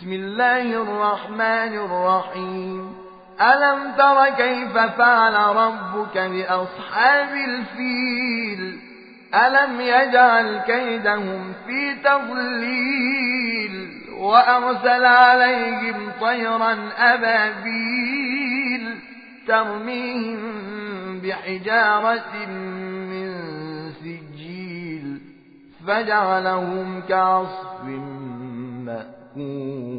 بسم الله الرحمن الرحيم ألم تر كيف فعل ربك بأصحاب الفيل ألم يجعل كيدهم في تضليل وأرسل عليهم طيرا أبابيل ترميهم بحجارة من سجيل فجعلهم كعصف مأكول